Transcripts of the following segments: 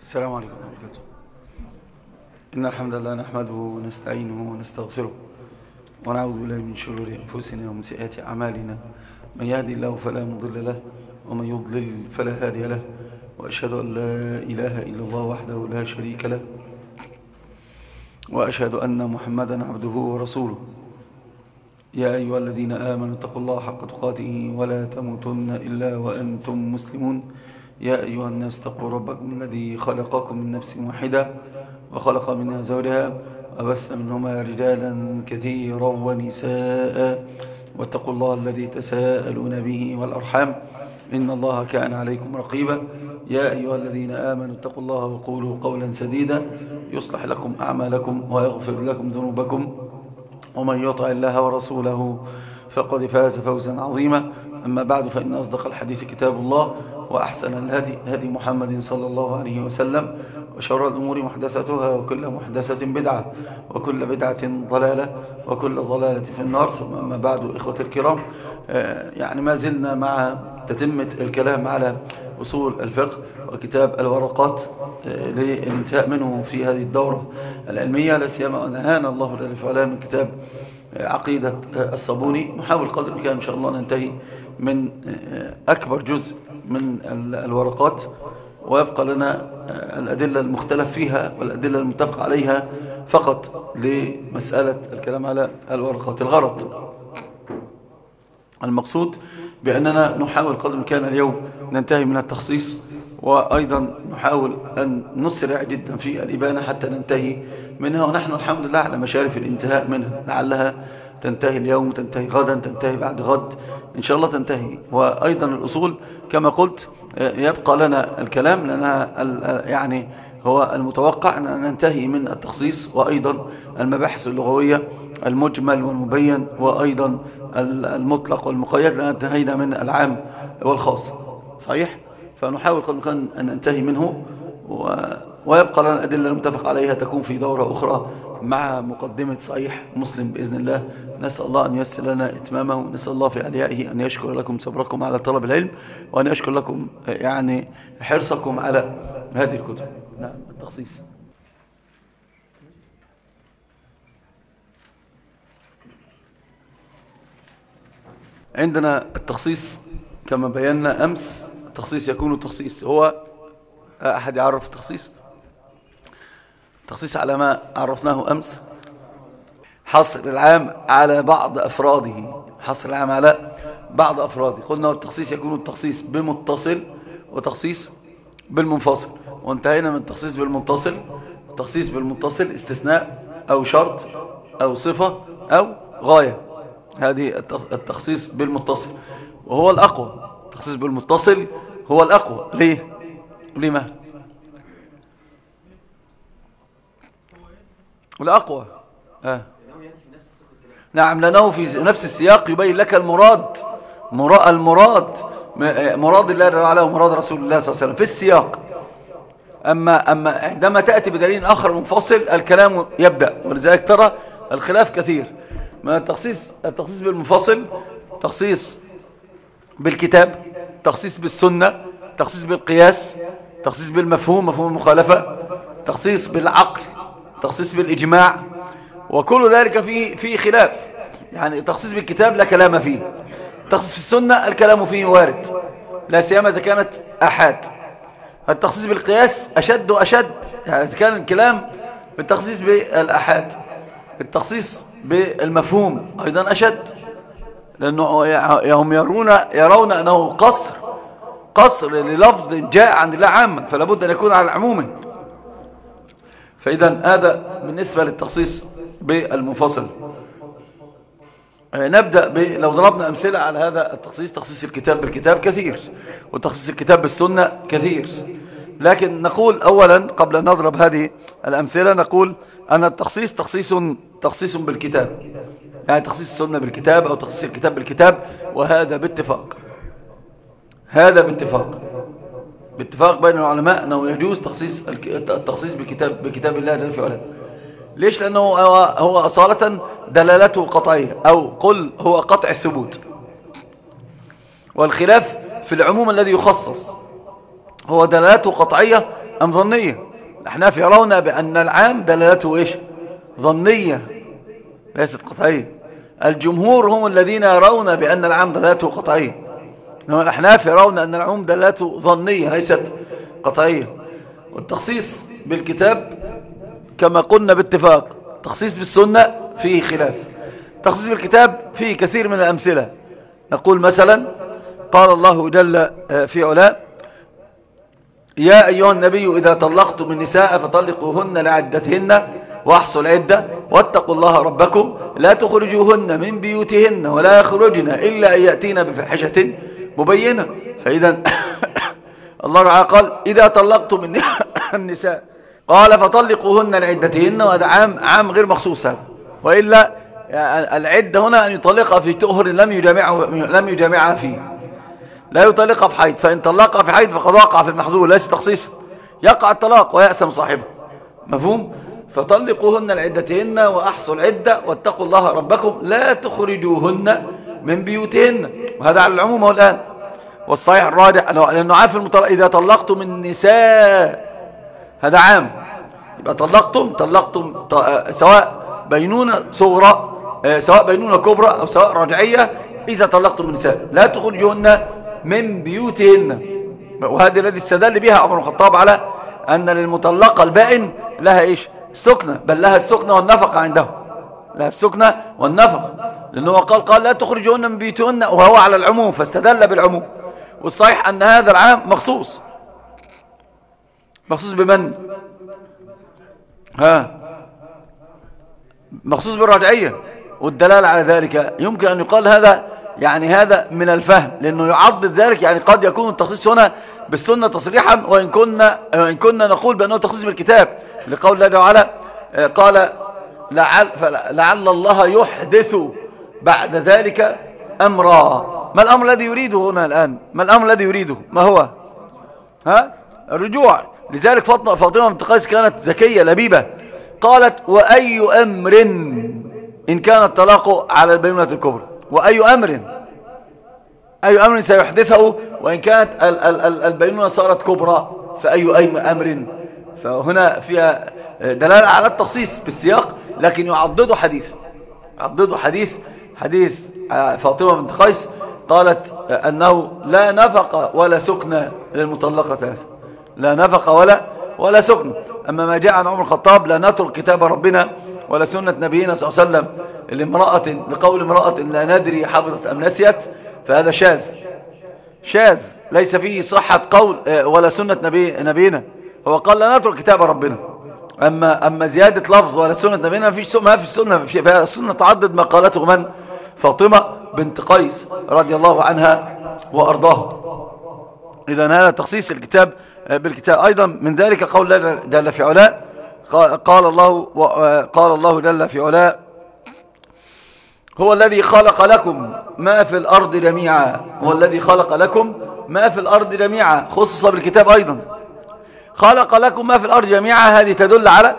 السلام عليكم ورحمة الله وبركاته. إن الحمد لله نحمده ونستعينه ونستغفره ونعوذ بالله من شرور أنفسنا ومن سيئات أعمالنا. من يهدي الله فلا مضل له ومن يضلل فلا هادي له، وأشهد أن لا إله إلا الله وحده لا شريك له، وأشهد أن محمدا عبده ورسوله. يا أيها الذين آمنوا اتقوا الله حق تقاته ولا تموتن إلا وأنتم مسلمون. يا أيها الناس اتقوا ربكم الذي خلقكم من نفس واحدة وخلق منها زوجها وبث منهما رجالا كثيرا ونساء، واتقوا الله الذي تساءلون به والأرحام إن الله كان عليكم رقيبا. يا أيها الذين آمنوا اتقوا الله وقولوا قولا سديدا يصلح لكم أعمالكم ويغفر لكم ذنوبكم، ومن يطع الله ورسوله فقد فاز فوزا عظيما. أما بعد، فإن أصدق الحديث كتاب الله، وأحسن الهدي هدي محمد صلى الله عليه وسلم، وشر الأمور محدثتها، وكل محدثة بدعة، وكل بدعة ضلالة، وكل ضلالة في النار. ثم أما بعد، إخوة الكرام، يعني ما زلنا مع تتمة الكلام على أصول الفقه وكتاب الورقات للانتهاء منه في هذه الدورة العلمية، لا سيما أن نهانا الله جل وعلا من كتاب عقيدة الصابوني. نحاول قدر الإمكان إن شاء الله ننتهي من أكبر جزء من الورقات، ويبقى لنا الأدلة المختلف فيها والأدلة المتفق عليها فقط لمسألة الكلام على الورقات. الغرض المقصود بأننا نحاول قدر الإمكان اليوم ننتهي من التخصيص، وأيضا نحاول أن نسرع جدا في الإبانة حتى ننتهي منها، ونحن الحمد لله على مشارف الانتهاء منها، لعلها تنتهي اليوم، تنتهي غدا، تنتهي بعد غد إن شاء الله تنتهي. وأيضا الأصول كما قلت يبقى لنا الكلام، لأنها يعني هو المتوقع أن ننتهي من التخصيص، وأيضا المباحث اللغوية المجمل والمبين، وأيضا المطلق والمقيد، لأن انتهينا من العام والخاص. صحيح؟ فنحاول أن ننتهي منه، ويبقى لنا الأدلة المتفق عليها تكون في دورة أخرى مع مقدمة صحيح مسلم بإذن الله. نسأل الله أن ييسر لنا إتمامه، نسأل الله في عليائه أن يشكر لكم صبركم على طلب العلم، وأن يشكر لكم يعني حرصكم على هذه الكتب. نعم، التخصيص. عندنا التخصيص كما بينا أمس. التخصيص يكون التخصيص هو، أحد يعرف التخصيص؟ التخصيص على ما عرفناه أمس حصر العام على بعض أفراده، حصر العام على بعض أفراده. قلنا التخصيص يكون التخصيص بمتصل وتخصيص بالمنفصل، وانتهينا من التخصيص بالمتصل. التخصيص بالمتصل استثناء أو شرط أو صفة أو غاية، هذه التخصيص بالمتصل، وهو الأقوى. التخصيص بالمتصل هو الأقوى. ليه؟ لما؟ الأقوى نعم، لأنه في نفس السياق يبين لك المراد الله تعالى ومراد رسول الله صلى الله عليه وسلم في السياق. أما عندما تأتي بدليل آخر منفصل الكلام يبدأ، ولذلك ترى الخلاف كثير. ما التخصيص بالمنفصل تخصيص بالكتاب، تخصيص بالسنة، تخصيص بالقياس، تخصيص بالمفهوم، مفهوم المخالفة، تخصيص بالعقل، تخصيص بالإجماع، وكل ذلك فيه خلاف. يعني التخصيص بالكتاب لا كلام فيه، التخصيص في السنة الكلام فيه وارد، لا سيما إذا كانت أحاد. التخصيص بالقياس أشد وأشد، يعني إذا كان الكلام بالتخصيص بالأحاد. التخصيص بالمفهوم أيضا أشد، لأنه هم يرون أنه قصر للفظ جاء عند الله عاما، فلا بد أن يكون على عمومه. فإذا هذا بالنسبة للتخصيص بالمنفصل. نبدأ لو ضربنا أمثلة على هذا التخصيص، تخصيص الكتاب بالكتاب كثير، وتخصيص الكتاب بالسنة كثير. لكن نقول أولا قبل أن نضرب هذه الأمثلة، نقول أن التخصيص تخصيص بالكتاب، يعني تخصيص السنة بالكتاب أو تخصيص الكتاب بالكتاب، وهذا باتفاق. هذا باتفاق بين العلماء أنه يجوز التخصيص بكتاب الله جل وعلا. ليش؟ لأنه هو أصالة دلالته قطعية، أو قل هو قطع الثبوت. والخلاف في العموم الذي يخصص، هو دلالته قطعية أم ظنية؟ الأحناف يرون بأن العام دلالته إيش؟ ظنية ليست قطعية. الجمهور هم الذين يرون بأن العام دلالته قطعية، إنما الأحناف يرون أن العموم دلالته ظنية ليست قطعية. والتخصيص بالكتاب كما قلنا باتفاق، تخصيص بالسنة فيه خلاف. تخصيص بالكتاب فيه كثير من الأمثلة. نقول مثلا قال الله جل في علاه: يا أيها النبي إذا طلقتم النساء فطلقوهن لعدتهن وأحصوا العدة واتقوا الله ربكم لا تخرجوهن من بيوتهن ولا يخرجن إلا أن يأتين بفاحشة مبينة. فإذا الله تعالى قال: إذا طلقتم النساء، قال فطلقوهن لعدتهن، وهذا عام غير مخصوص هذا، وإلا العدة هنا أن يطلقها في طهر لم يجامعها فيه، لا يطلقها في حيض، فإن طلقها في حيض فقد وقع في المحظور ليس تخصيصا، يقع الطلاق ويأثم صاحبه. مفهوم؟ فطلقوهن لعدتهن وأحصوا العدة واتقوا الله ربكم لا تخرجوهن من بيوتهن، وهذا على العموم هو الآن. والصحيح الراجح لأنه عام في المطلق: إذا طلقتم النساء، هذا عام، يبقى طلقتم سواء بينونة صغرى سواء بينونة كبرى أو سواء رجعية، إذا طلقتم النساء لا تخرجوهن من بيوتهن. وهذا الذي استدل بها عمر بن الخطاب على أن للمطلقة البائن لها إيش؟ السكنة، بل لها السكنة والنفقة عنده، لها السكنة والنفقة، لأنه قال لا تخرجوهن من بيوتهن، وهو على العموم فاستدل بالعموم. والصحيح أن هذا العام مخصوص بمن؟ مخصوص بالرجعية. والدلالة على ذلك يمكن أن يقال هذا هذا من الفهم، لأنه يعضد ذلك، قد يكون التخصيص هنا بالسنة تصريحا، وإن كنا نقول بأنه تخصيص بالكتاب، لقول الله تعالى قال: لعل الله يحدث بعد ذلك أمرا. ما الأمر الذي يريده هنا الآن؟ ما الأمر الذي يريده؟ ما هو؟ الرجوع. لذلك فاطمة بنت قيس كانت ذكية لبيبة، قالت: وأي أمر إن كان الطلاق على البينونة الكبرى، وأي أمر سيحدثه وإن كانت البينونة صارت كبرى، فأي أمر. فهنا فيها دلالة على التخصيص بالسياق، لكن يعضد حديث فاطمة بنت قيس، قالت أنه لا نفق ولا سكن للمطلقة ثلاثة، لا نفق ولا سكن. أما ما جاء عن عمر الخطاب: لا نترك كتاب ربنا ولا سنة نبينا صلى الله عليه وسلم لقول امرأة لا ندري حفظت أم نسيت، فهذا شاذ ليس فيه صحة قول ولا سنة نبينا. هو قال لا نترك كتاب ربنا. أما زيادة لفظ ولا سنة نبينا ما في السنة، فيها السنة تعدد ما قالته من؟ فاطمة بنت قيس رضي الله عنها وأرضاها. إذن هذا تخصيص الكتاب بالكتاب. أيضا من ذلك قول الله جل في علاه: قال الله جل في علاه: هو الذي خلق لكم ما في الأرض جميعا، هو الذي خلق لكم ما في الأرض جميعا، خصص بالكتاب أيضا. خلق لكم ما في الأرض جميعا، هذه تدل على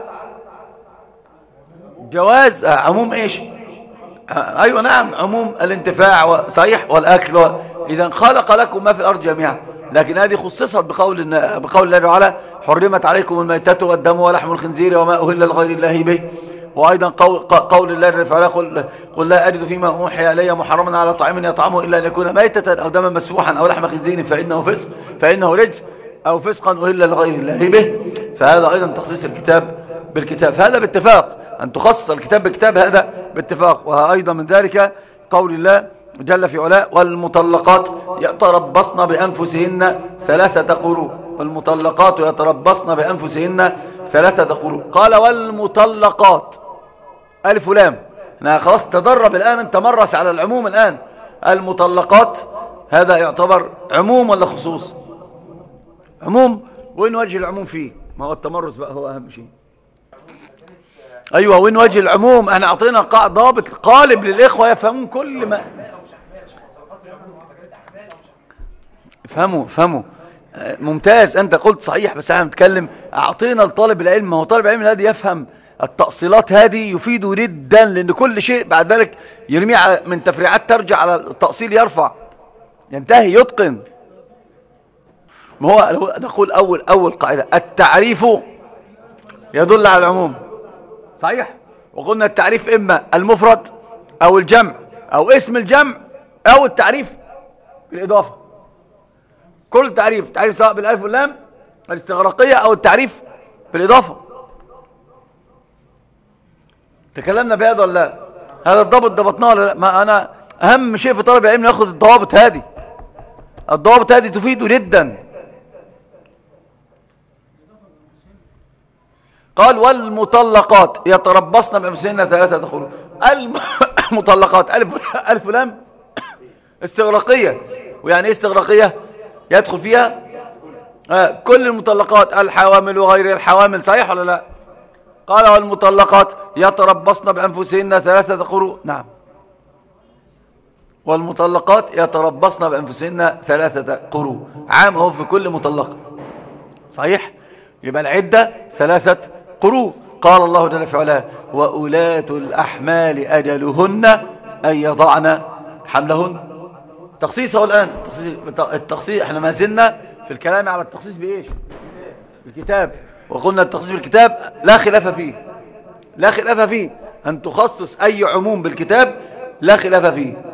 جواز عموم إيش؟ أيوة نعم، عموم الانتفاع صحيح والأكل. إذن خلق لكم ما في الأرض جميعا، لكن هذه خصصت بقول الله تعالى: حرمت عليكم الميتة والدم ولحم الخنزير وما أهل لغير الله به. وأيضا قول الله تعالى: قل لا أجد فيما أوحي إلي محرما على طعام يطعمه إلا أن يكون ميتة أو دما مسفوحا أو لحم خنزير فإنه رجس أو فسقا أهل لغير الله به. فهذا أيضا تخصيص الكتاب بالكتاب، هذا باتفاق. أن تخصص الكتاب بالكتاب هذا باتفاق. وأيضا من ذلك قول الله جل في علاه: والمطلقات يتربصن بأنفسهن 3 قروء. والمطلقات يتربصن بأنفسهن 3 قروء. قال: والمطلقات، ألف ولام، خلاص تدرب الآن، انت مرس على العموم الآن. المطلقات هذا يعتبر عموم ولا خصوص؟ عموم. وين وجه العموم فيه؟ ما هو التمرس بقى هو أهم شيء. أيوة، وين وجه العموم؟ احنا أعطينا ضابط قالب للإخوة يفهمون كل ما فهموا. ممتاز، أنت قلت صحيح، بس احنا بنتكلم أعطينا لطالب العلم. ما هو طالب العلم الذي يفهم التأصيلات هذه يفيده جدا، لأن كل شيء بعد ذلك يرمي من تفريعات ترجع على التأصيل، يرفع، ينتهي، يتقن. ما هو نقول أول قاعدة التعريف يدل على العموم، صحيح. وقلنا التعريف إما المفرد أو الجمع أو اسم الجمع أو التعريف بالإضافة. كل تعريف سواء بالألف واللام الاستغراقية أو التعريف بالإضافة. تكلمنا بهذا ولا لا؟ هذا الضابط ضبطناه ولا لا؟ ما أنا أهم شيء في طلب العلم يأخذ الضوابط هذه. الضوابط هذه تفيد جدا. قال والمطلقات يتربصن بأنفسهن 3 قروء. المطلقات ألف ولام استغراقية. ويعني ايه استغراقية؟ يدخل فيها كل المطلقات، الحوامل وغير الحوامل، صحيح ولا لا؟ قال والمطلقات يتربصن بأنفسهن 3 قروء. نعم، والمطلقات يتربصن بأنفسهن 3 قروء. عام هو في كل مطلقة، صحيح. يبقى العدة 3 قروء. قال الله جل في علاه وأولاة الأحمال أجلهن أن يضعن حملهن. تخصيصه الآن التخصيص. احنا ما زلنا في الكلام على التخصيص بإيش؟ بالكتاب. وقلنا التخصيص بالكتاب لا خلاف فيه، أن تخصص أي عموم بالكتاب لا خلاف فيه.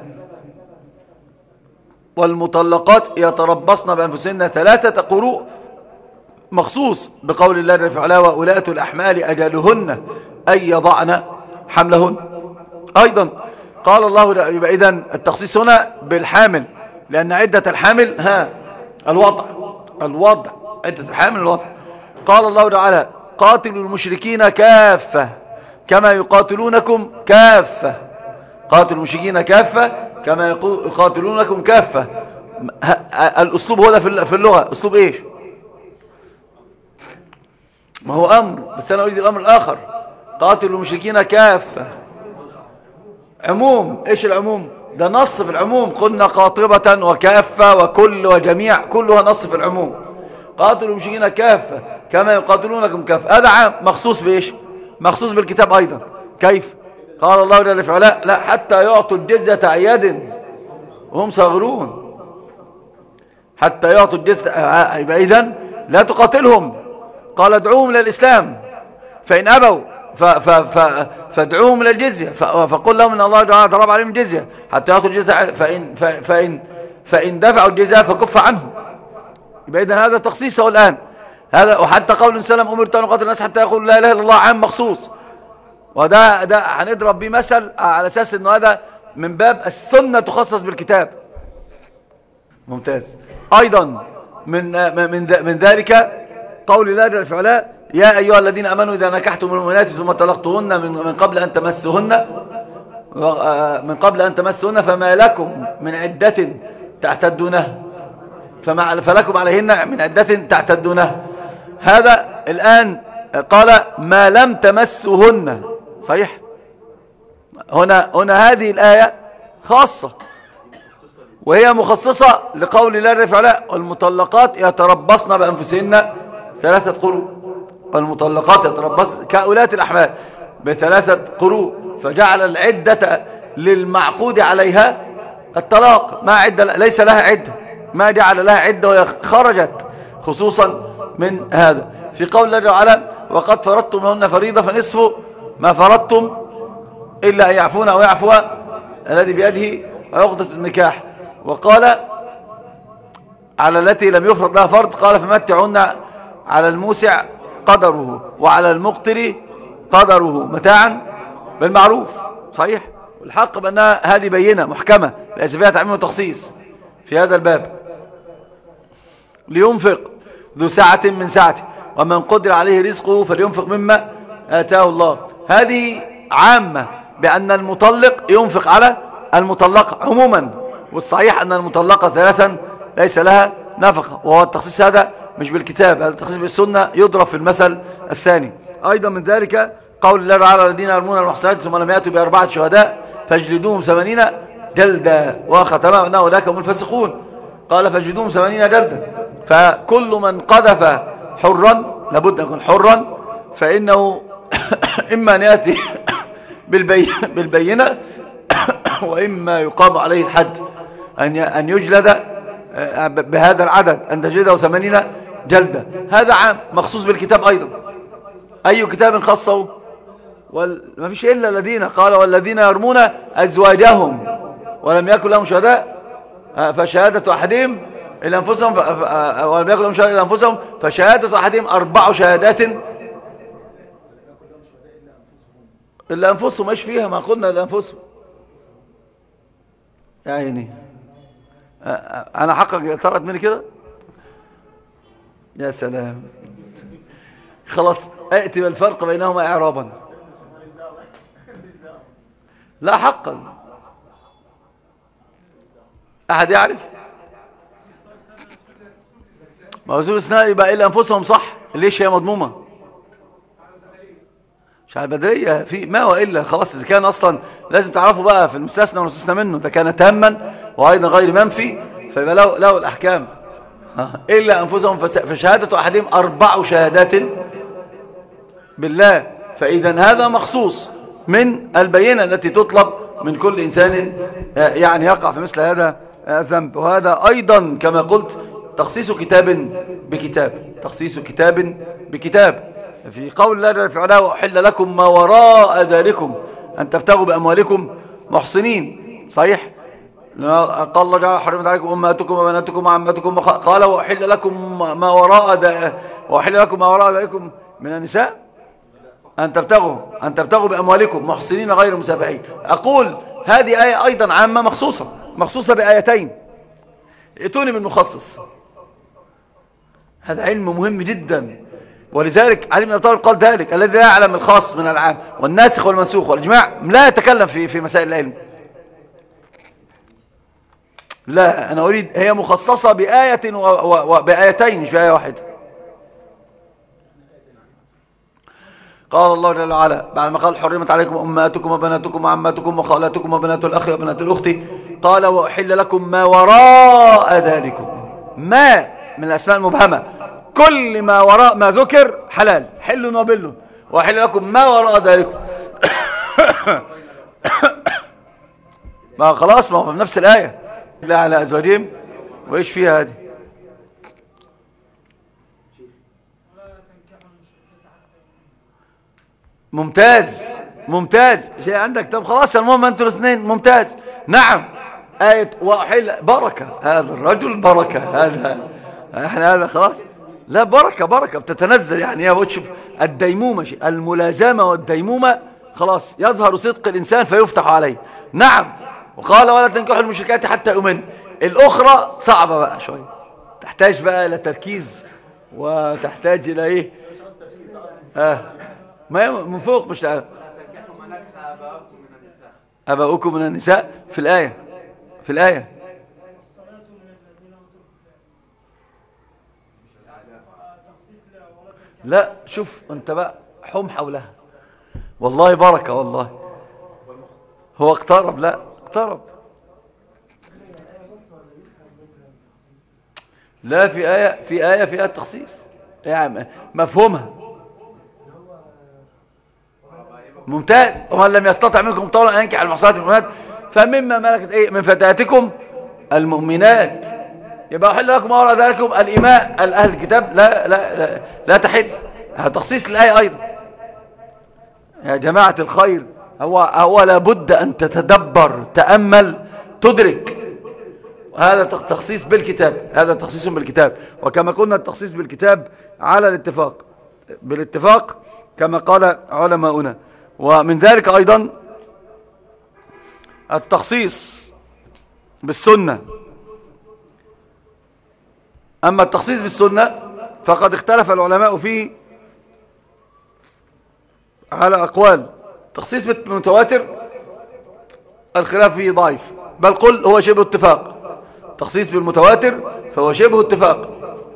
والمطلقات يتربصن بأنفسهن 3 قروء مخصوص بقول الله جل في علاه وأولاة الأحمال أجلهن أن يضعن حملهن. أيضا قال الله يبقى إذن التخصيص هنا بالحامل، لأن عدة الحامل الوضع عدة الحامل الوضع. قال الله تعالى قاتلوا المشركين كافة كما يقاتلونكم كافة. قاتلوا المشركين كافة كما يقاتلونكم كافة. الأسلوب هو في اللغة أسلوب إيش؟ ما هو أمر، بس أنا أريد الأمر الآخر. قاتلوا المشركين كافة عموم. إيش العموم؟ ده نص في العموم. قلنا قاطبة وكافة وكل وجميع كلها نص في العموم. قاتلوا المشركين كافة كما يقاتلونكم كافة، هذا عام مخصوص بإيش؟ مخصوص بالكتاب أيضا. كيف؟ قال الله جل في علاه لا حتى يعطوا الجزية عن يد وهم صاغرون. حتى يعطوا الجزية، يبقى إذن لا تقاتلهم. قال ادعوهم إلى الإسلام فإن أبوا فادعوهم إلى الجزية، فقل لهم إن الله تعالى ضرب عليهم الجزية حتى يعطوا الجزية، فإن دفعوا الجزية فكف عنهم. يبقى إذن هذا تخصيصه الآن. هذا وحتى قول سلم أمرت أن أقاتل الناس حتى يقول لا إله إلا الله عام مخصوص. وده هنضرب بيه مثل على أساس أنه هذا من باب السنة تخصص بالكتاب. ممتاز. أيضا من ذلك قول الله جل في علاه يا أيها الذين آمنوا إذا نكحتم المؤمنات ثم طلقتهن من قبل أن تمسهن فما لكم من عدة تعتدونها فلكم عليهن من عدة تعتدونها. هذا الآن قال ما لم تمسهن، صحيح. هنا هذه الآية خاصة وهي مخصصة لقول الله جل في علاه والمطلقات يتربصن بأنفسهن 3 قروء. والمطلقات يتربصن كأولاة الأحمال ب3 قروء، فجعل العدة للمعقود عليها الطلاق ما عدة، ليس لها عدة، ما جعل لها عدة وهي خرجت خصوصا من هذا. في قول الله تعالى وقد فرضتم لهن فريضة فنصف ما فرضتم إلا أن يعفون أو يعفو الذي بيده عقدة النكاح. وقال على التي لم يفرض لها فرض قال فمتعون على الموسع قدره وعلى المقتر قدره متاعا بالمعروف، صحيح. والحق بأنها هذه بينة محكمة ليس فيها تعميم وتخصيص في هذا الباب. لينفق ذو سعة من سعته ومن قدر عليه رزقه فلينفق مما آتاه الله. هذه عامة بأن المطلق ينفق على المطلقة عموما، والصحيح أن المطلقة 3 ليس لها نفقة، وهو التخصيص هذا مش بالكتاب، هذا التخصيص بالسنة يضرب في المثل الثاني. أيضا من ذلك قول الله تعالى الذين يرمون المحصنات ثم لم يأتوا ب4 شهداء فاجلدوهم 80 جلدا وختم أنه أولئك هم الفاسقون. قال فاجلدوهم 80 جلدا. فكل من قذف حرا لابد أن يكون حرا فإنه إما أن يأتي بالبينة وإما يقام عليه الحد أن يجلد بهذا العدد أن تجلده 80 جلدة. هذا عام مخصوص بالكتاب أيضا. أي كتاب خصه؟ ما فيش إلا الذين قال والذين يرمون أزواجهم ولم يكن لهم شهداء فشهادة أحدهم إلى أنفسهم ولم يكن لهم شهداء إلى أنفسهم فشهادة أحدهم 4 شهادات إلا أنفسهم. إيش فيها؟ ما قلنا إلا أنفسهم يا عيني. أنا حقق طلعت مني كده. يا سلام. خلاص أأتي بالفرق بينهما إعرابا. لا حقا. أحد يعرف؟ موصول الاستثناء يبقى إلا أنفسهم صح. ليش هي مضمومة؟ مش على البدرية في ما وإلا. خلاص إذا كان أصلا لازم تعرفوا بقى في المستثنى والمستثنى منه. إذا كان تاما وأيضا غير منفي فيبقى له الأحكام. إلا أنفسهم فشهادة أحدهم 4 شهادات بالله. فإذا هذا مخصوص من البينة التي تطلب من كل إنسان يعني يقع في مثل هذا الذنب. وهذا أيضا كما قلت تخصيص كتاب بكتاب. تخصيص كتاب بكتاب. في قول الله جل في علاه وأحل لكم ما وراء ذلكم أن تبتغوا بأموالكم محصنين. صحيح. قال الله جل حرمت عليكم أمهاتكم وبناتكم وعماتكم قال وأحل لكم ما وراء ذلكم من النساء أن تبتغوا بأموالكم محصنين غير مسافحين. أقول هذه آية أيضا عامة مخصوصة بآيتين. ائتوني بالمخصص. هذا علم مهم جدا. ولذلك علي بن أبي طالب قال ذلك الذي لا يعلم الخاص من العام والناسخ والمنسوخ والإجماع لا يتكلم في مسائل العلم. لا أنا أريد هي مخصصة بآية وبآيتين مش بآية واحدة. قال الله جل وعلا بعد ما قال حرمت عليكم أمهاتكم وبناتكم وعماتكم وخالاتكم وبنات الأخ وبنات الأخت قال وأحل لكم ما وراء ذلكم. ما من الأسماء المبهمة. كل ما وراء ما ذكر حلال حل وبل. وأحل لكم ما وراء ذلكم. ما خلاص ما هو في نفس الآية. لا على أزواجهم وإيش فيها هذه؟ ممتاز شيء عندك. طب خلاص المهم أنتوا الاثنين ممتاز. نعم آية وأحل بركة. هذا الرجل بركة. هذا خلاص. لا بركة بتتنزل يعني. يا بتشوف الديمومة الملازمة والديمومة خلاص يظهر صدق الإنسان فيفتح عليه. نعم. وقال ولا تنكحوا المشركات حتى يؤمن. الأخرى صعبة بقى شوية. تحتاج بقى إلى تركيز وتحتاج إلى إيه ما من فوق مش تعرف. أباؤكم من النساء في الآية لا شوف أنت بقى حم حولها. والله بركة والله. هو اقترب. لا اقترب. لا في آية فيها التخصيص يعني مفهومها. ممتاز. ومن لم يستطع منكم طولا أن ينكح المحصنات المؤمنات فمما ملكت إيه من فتياتكم المؤمنات. يبقى أحل لكم ما وراء ذلكم الإماء الأهل الكتاب لا تحل. هذا تخصيص للآية أيضا. يا جماعة الخير هو لابد أن تتدبر تأمل تدرك. هذا تخصيص بالكتاب. هذا تخصيص بالكتاب. وكما قلنا التخصيص بالكتاب على بالاتفاق كما قال علماؤنا. ومن ذلك أيضا التخصيص بالسنة. أما التخصيص بالسنة فقد اختلف العلماء فيه على أقوال. تخصيص بالمتواتر الخلاف فيه ضعيف بل قل هو شبه اتفاق. تخصيص بالمتواتر فهو شبه اتفاق.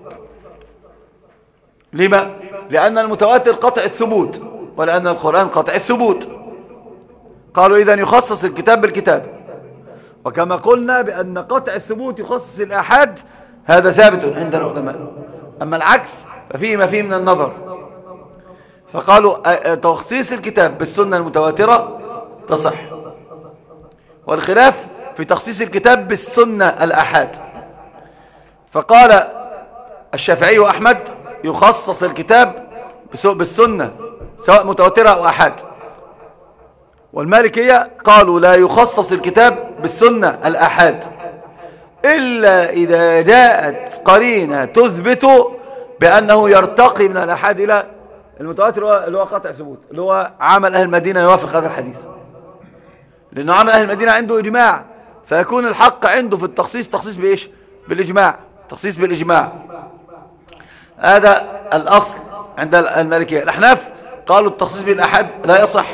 لما؟ لأن المتواتر قطع الثبوت ولأن القرآن قطع الثبوت. قالوا إذن يخصص الكتاب بالكتاب. وكما قلنا بأن قطع الثبوت يخصص الآحاد هذا ثابت عند العلماء. أما العكس ففيه ما فيه من النظر. فقالوا تخصيص الكتاب بالسنة المتواترة تصح. والخلاف في تخصيص الكتاب بالسنة الآحاد. فقال الشافعي وأحمد يخصص الكتاب بالسنة سواء متواترة أو أحاد. والمالكية قالوا لا يخصص الكتاب بالسنة الأحاد إلا إذا جاءت قرينة تثبت بأنه يرتقي من الأحاد إلى المتواتر، اللي هو قطع ثبوت، اللي هو عمل أهل المدينة يوافق هذا الحديث، لأنه عمل أهل المدينة عنده إجماع، فيكون الحق عنده في التخصيص تخصيص بإيش؟ بالإجماع، تخصيص بالإجماع. هذا الأصل عند المالكية. الأحناف قالوا التخصيص بالأحاد لا يصح.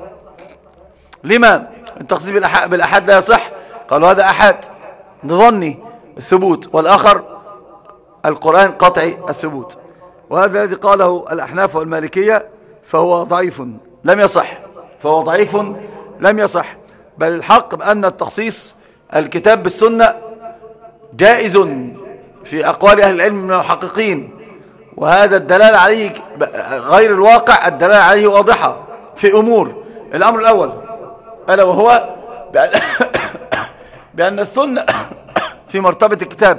لما التخصيص بالأحاد لا يصح؟ قالوا هذا أحاد نظني الثبوت، والآخر القرآن قطعي الثبوت، وهذا الذي قاله الأحناف والمالكية فهو ضعيف لم يصح، فهو ضعيف لم يصح. بل الحق بأن التخصيص الكتاب بالسنة جائز في أقوال أهل العلم من المحققين، وهذا الدلالة عليه غير الواقع، الدلالة عليه واضحة في أمور. الأمر الأول ألا وهو بأن السنة في مرتبة الكتاب.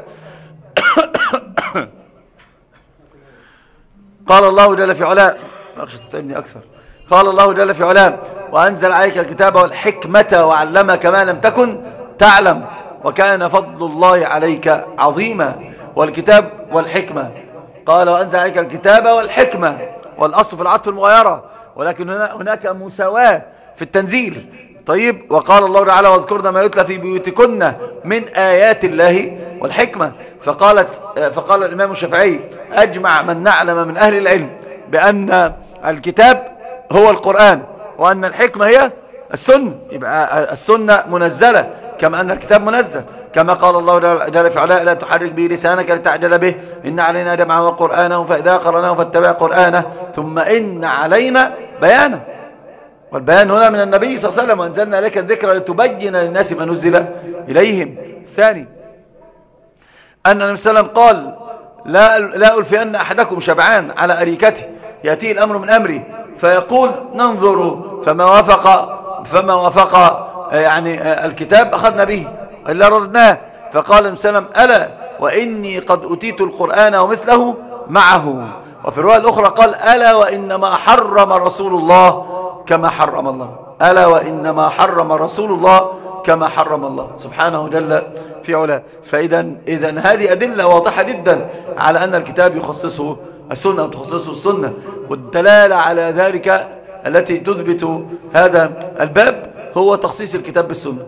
قال الله جل في علاه، قال الله جل في علاه وأنزل عليك الكتاب والحكمة وعلمك ما لم تكن تعلم وكان فضل الله عليك عظيما. والكتاب والحكمة، قال وأنزل عليك الكتاب والحكمة، والأصل في العطف المغايرة، ولكن هناك مساواة في التنزيل. طيب، وقال الله تعالى واذكرن ما يتلى في بيوتكن من آيات الله والحكمة. فقال الإمام الشافعي أجمع من نعلم من أهل العلم بأن الكتاب هو القرآن، وأن الحكمة هي السنة. يبقى السنة منزلة كما أن الكتاب منزل، كما قال الله جل في علاه لا تحرك به لسانك لتعجل به إن علينا جمعه وقرآنه فإذا قرأناه فاتبع قرآنه ثم إن علينا بيانه. والبيان هنا من النبي صلى الله عليه وسلم وأنزلنا لك الذكر لتبين للناس ما نزل إليهم. الثاني أن النبي صلى الله عليه وسلم قال لا ألفين أحدكم شبعان على أريكته يأتيه الأمر من أمري فيقول ننظر فما وافق يعني الكتاب أخذنا به إلا ردناه. فقال النبي صلى الله عليه وسلم ألا وإني قد أتيت القرآن ومثله معه. وفي الرواية الأخرى قال ألا وإنما حرم رسول الله كما حرم الله، ألا وإنما حرم رسول الله كما حرم الله سبحانه جل في علاه. فإذا هذه أدلة واضحة جدا على أن الكتاب يخصصه السنة وتخصصه السنة. والدلالة على ذلك التي تثبت هذا الباب هو تخصيص الكتاب بالسنة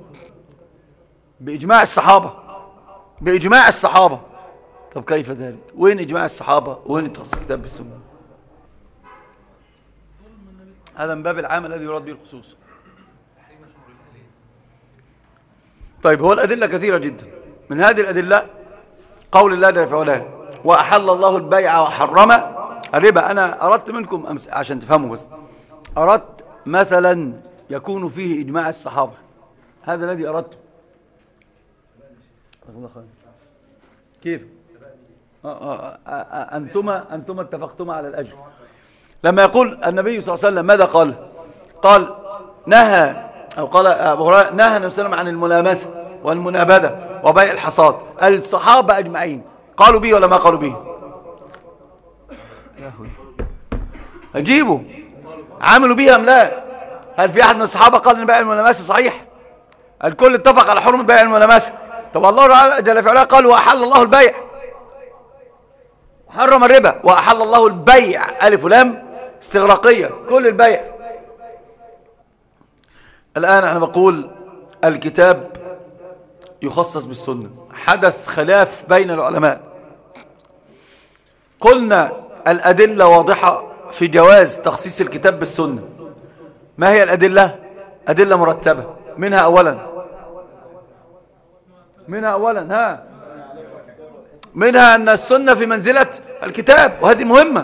بإجماع الصحابة، بإجماع الصحابة. طب كيف ذلك؟ وين إجماع الصحابة وين تخصيص الكتاب بالسنة؟ هذا من باب العام الذي يراد به الخصوص. طيب، هو الأدلة كثيرة جدا. من هذه الأدلة قول الله جل في علاه وأحل الله البيع وحرم الربا. أنا أردت منكم عشان تفهموا، بس أردت مثلا يكون فيه إجماع الصحابة، هذا الذي أردت. كيف أنتما اتفقتما على الأجر. لما يقول النبي صلى الله عليه وسلم ماذا قال نهى، أو قال أبو هريرة نهى النبي صلى الله عليه وسلم عن الملامسة والمنابذة وبيع الحصاد. الصحابة أجمعين قالوا به ولا ما قالوا به؟ أجيبوا عملوا به أم لا؟ هل في أحد من الصحابة قال أن بيع الملامسة صحيح؟ الكل اتفق على حرمة بيع الملامسة. طب الله جل في علاه قال وأحل الله البيع وحرم الربا، وأحل الله البيع ألف ولام استغراقية كل البيع. الآن أنا بقول الكتاب يخصص بالسنة. حدث خلاف بين العلماء، قلنا الأدلة واضحة في جواز تخصيص الكتاب بالسنة. ما هي الأدلة؟ أدلة مرتبة. منها أولا منها أن السنة في منزلة الكتاب، وهذه مهمة.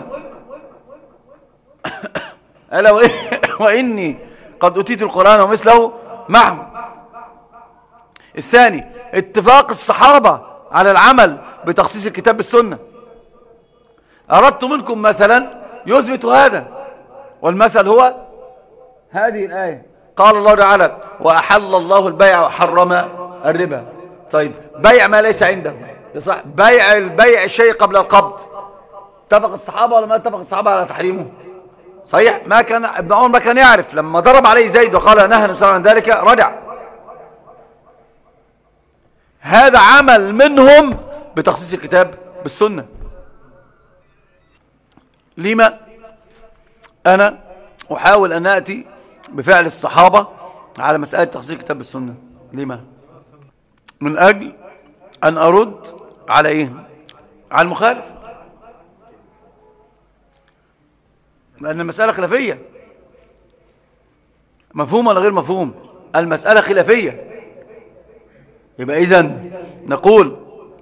ألا وإني قد أتيت القرآن ومثله معه. الثاني اتفاق الصحابة على العمل بتخصيص الكتاب بالسنة. أردت منكم مثلا يثبت هذا، والمثل هو هذه الآية قال الله تعالى وأحل الله البيع وحرم الربا. طيب، بيع ما ليس عنده يصح بيع الشيء قبل القبض. اتفق الصحابة ولا ما اتفق الصحابة على تحريمه؟ صحيح. ما كان ابن عمر ما كان يعرف، لما ضرب عليه زيد وقال نهى النبي صلى الله عليه وسلم عن ذلك رجع. هذا عمل منهم بتخصيص الكتاب بالسنة. لما أنا أحاول أن أتي بفعل الصحابة على مسألة تخصيص الكتاب بالسنة؟ لما؟ من أجل أن أرد على إيه؟ على المخالف، لأن المسألة خلافية. مفهوم ولا غير مفهوم؟ المسألة خلافية. يبقى إذن نقول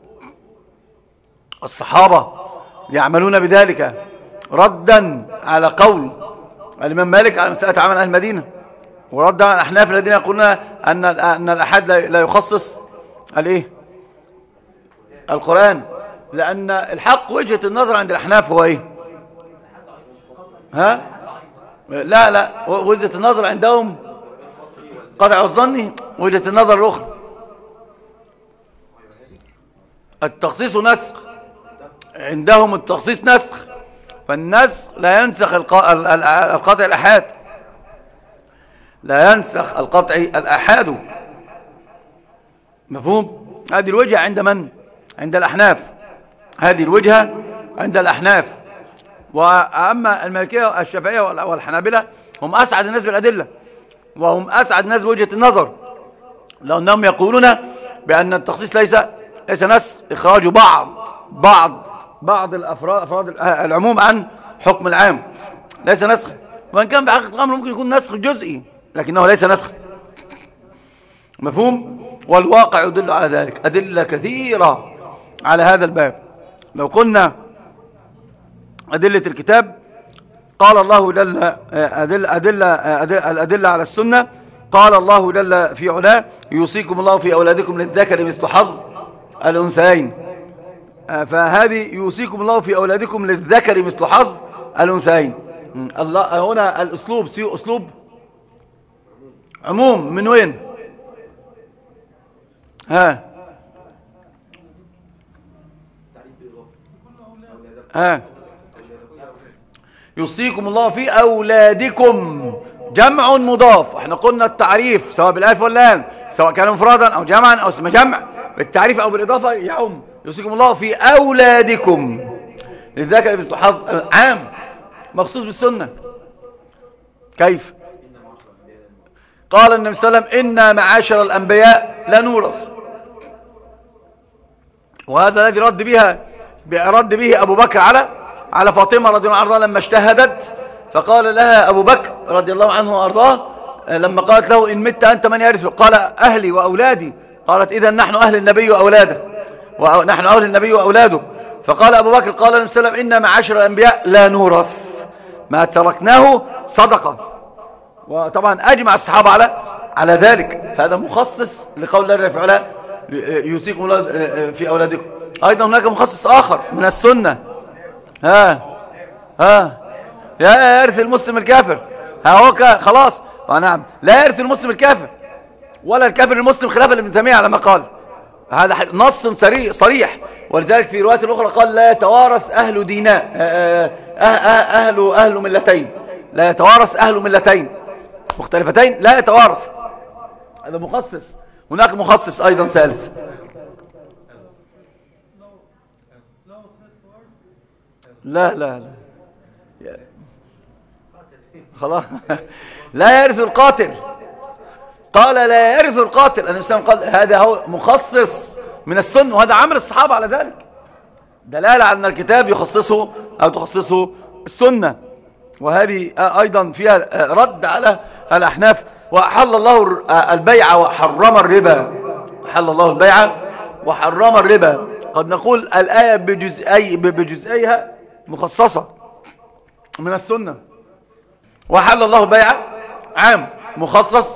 الصحابة يعملون بذلك ردا على قول الإمام مالك على مسألة عمل أهل المدينة، وردا على الأحناف الذين يقولون أن الأحد لا يخصص الإيه؟ القرآن. لأن الحق وجهة النظر عند الأحناف هو إيه؟ ها؟ لا وجهة النظر عندهم قطع الظن. وجهة النظر الأخرى التخصيص نسخ، عندهم التخصيص نسخ، فالنسخ لا ينسخ القطع الأحاد، لا ينسخ القطع الأحاد. مفهوم؟ هذه الوجهة عند من؟ عند الأحناف. هذه الوجهة عند الأحناف. وأما المالكية والشافعية والحنابلة هم أسعد الناس بالأدلة، وهم أسعد الناس بوجهة النظر، لأنهم يقولون بأن التخصيص ليس نسخ، إخراج بعض أفراد العموم عن حكم العام ليس نسخ. وإن كان في حقيقة الأمر ممكن يكون نسخ جزئي، لكنه ليس نسخ. مفهوم؟ والواقع يدل على ذلك، أدلة كثيرة على هذا الباب. لو قلنا أدلة الكتاب، قال الله جل الأدلة على السنة، قال الله جل في علاه يوصيكم الله في أولادكم للذكر مثل حظ الأنثيين. فهذه يوصيكم الله في أولادكم للذكر مثل حظ الأنثيين. الله هنا الأسلوب أسلوب عموم. من وين؟ ها يوصيكم الله في أولادكم، جمع مضاف. احنا قلنا التعريف سواء بالالف واللام، سواء كان مفردا أو جمعا أو اسم جمع، بالتعريف أو بالإضافة يعم. يوصيكم الله في أولادكم للذكر مثل حظ، عام مخصوص بالسنة. كيف؟ قال النبي صلى الله عليه وسلم إنا معاشر الأنبياء لا نورث. وهذا الذي رد به أبو بكر على فاطمة رضي الله عنها لما اجتهدت، فقال لها أبو بكر رضي الله عنه وأرضاه لما قالت له إن مت أنت من يرث؟ قال أهلي وأولادي. قالت إذا نحن أهل النبي وأولاده، ونحن أهل النبي وأولاده. فقال أبو بكر قال النبي صلى الله عليه وسلم إنا معاشر الأنبياء لا نورث، ما تركناه صدقة. وطبعا أجمع الصحابة على ذلك. فهذا مخصص لقول الله في علاه يوصيكم الله في أولادكم. أيضا هناك مخصص آخر من السنة. لا يرث المسلم الكافر. خلاص. نعم، لا يرث المسلم الكافر ولا الكافر المسلم، خلافا لابن تيمية على ما قال. هذا نص صريح. ولذلك في رواية الأخرى قال لا يتوارث أهل ديناء، أهل ملتين، لا يتوارث أهل ملتين مختلفتين، لا يتوارث. هذا مخصص. هناك مخصص أيضا ثالث. لا خلاص. لا يرث القاتل. قال لا يرث القاتل. النبي صلى الله عليه وسلم قال هذا هو مخصص من السنة، وهذا عمل الصحابة على ذلك، دلالة على أن الكتاب يخصصه أو تخصصه السنة. وهذه أيضا فيها رد على الأحناف. وأحل الله البيع وحرم الربا. أحل الله البيع وحرم الربا. قد نقول الآية بجزئيها مخصصة من السنة. وحل الله البيع عام، مخصص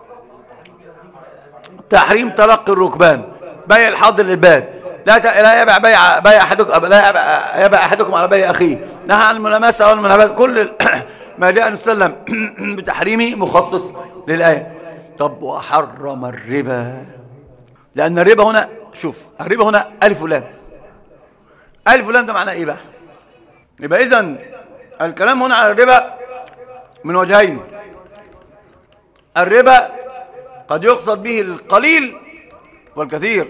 تحريم تلقي الركبان، بيع الحاضر للباد، لا يبيع بيع أحدكم، لا يبيع أحدكم على بيع أخيه، نهى عن الملامسة والمنابذة. كل ما جاء النبي صلى الله عليه وسلم بتحريمه مخصص للآية. طب وحرم الربا، لأن الربا هنا شوف الربا هنا ألف ولام. ألف ولام ده معناه إيه بقى؟ يبقى إذن الكلام هنا على الربا من وجهين. الربا قد يقصد به القليل والكثير،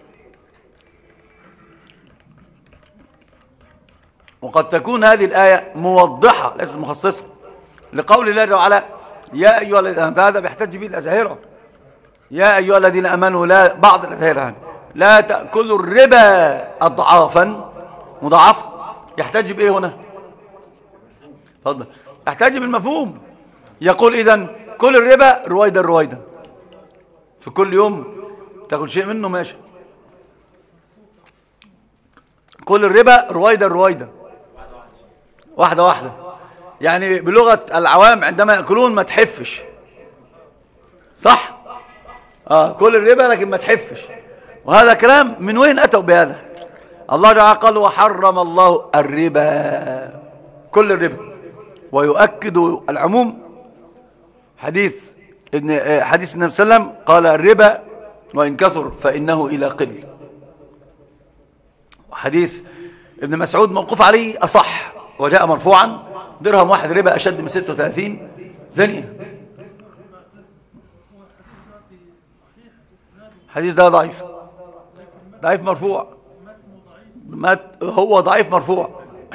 وقد تكون هذه الآية موضحة ليست مخصصة لقول الله جل وعلا يا أيها الذين، هذا بيحتج به الأزاهرة، يا أيها الذين آمنوا، لا بعض الأزاهرة لا تأكلوا الربا أضعافا مضاعفة. يحتج بإيه هنا؟ تفضل. يحتج بالمفهوم، يقول إذن كل الربا رويدا رويدا، في كل يوم تاكل شيء منه ماشي. كل الربا رويدا رويدا، واحدة واحدة، يعني بلغة العوام عندما يأكلون ما تحفش، صح؟ كل الربا لكن ما تحفش. وهذا كلام من وين أتوا بهذا؟ الله تعالى قال وحرم الله الربا، كل الربا. ويؤكد العموم حديث النبي صلى الله عليه وسلم قال الربا وإن كثر فإنه إلى قل. وحديث ابن مسعود موقوف عليه أصح، وجاء مرفوعا درهم واحد ربا أشد من 36 زنية. الحديث ده ضعيف مرفوع، هو ضعيف مرفوع.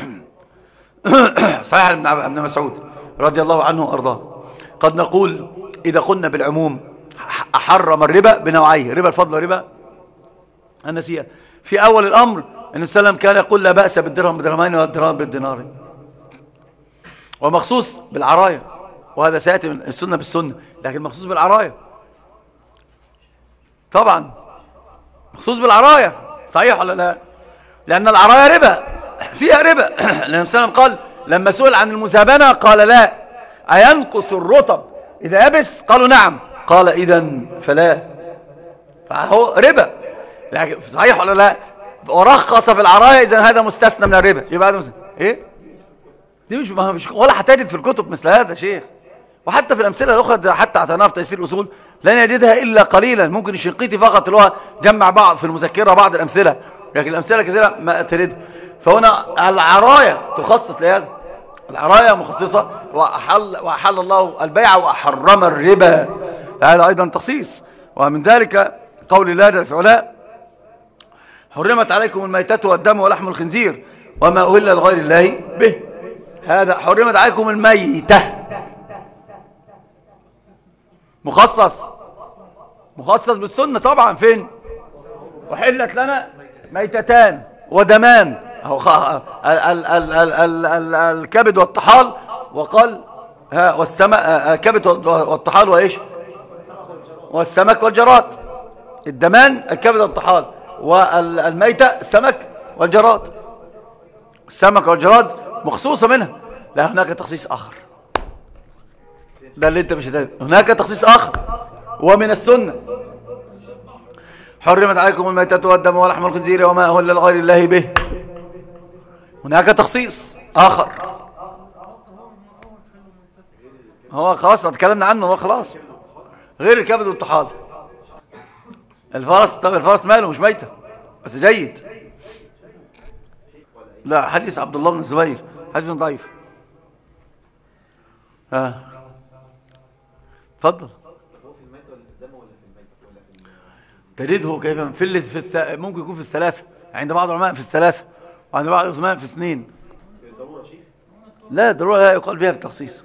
صحيح ابن مسعود رضي الله عنه وأرضاه. قد نقول إذا قلنا بالعموم أحرم الربا بنوعيه، ربا الفضل وربا النسيئة. في أول الأمر أن السلام كان يقول لا بأس بالدرهم بدرهمين والدرهم بالدينارين، ومخصوص بالعراية، وهذا سيأتي من السنة بالسنة، لكن مخصوص بالعراية طبعا، مخصوص بالعراية، صحيح ولا لا؟ لأن العراية ربا، فيها ربا. لأن السلام قال لما سئل عن المزابنة قال لا، أينقص الرطب إذا يبس؟ قالوا نعم، قال إذن فلا، فهو ربا، لكن صحيح ولا لا؟ ورخص في العراية، إذن هذا مستثنى من الربا. يبقى هذا إيه؟ دي مش ولا هتجد في الكتب مثل هذا شيخ، وحتى في الأمثلة الأخرى حتى اعتناها في تيسير الأصول لن يجدها إلا قليلا، ممكن الشنقيطي فقط اللي هو جمع بعض في المذكرة بعض الأمثلة، لكن الأمثلة كثيرة ما تردها. فهنا العراية تخصص لهذا، العراية مخصصة، وأحل الله البيع وأحرم الربا، هذا أيضا تخصيص. ومن ذلك قول الله جل في علاه حرمت عليكم الميتة والدم ولحم الخنزير وما أهل لغير الله به. هذا حرمت عليكم الميتة، مخصص بالسنة طبعا. فين؟ وحلت لنا ميتتان ودمان، الكبد والطحال، وقال كبد والطحال وإيش؟ والسمك والجراد. الدمان الكبد والطحال، والميتة السمك والجراد. السمك والجراد مخصوصة منها، لا هناك تخصيص آخر، ده اللي انت مش هتعرف. هناك تخصيص آخر ومن السنة حرمت عليكم الميتة والدم ولحم الخنزير وما أهل لغير الله به. هناك تخصيص آخر، هو خلاص تكلمنا عنه، هو خلاص غير الكبد والطحال. الفرس، طب الفرس ماله؟ مش ميتة بس جيد. لا، حديث عبد الله بن الزبير حديث ضعيف. تفضل. تجده كيف ممكن يكون في الثلاثة عند بعض العلماء، في الثلاثة، وعند بعض العلماء في اثنين. لا ضرورة لا يقال بها في التخصيص.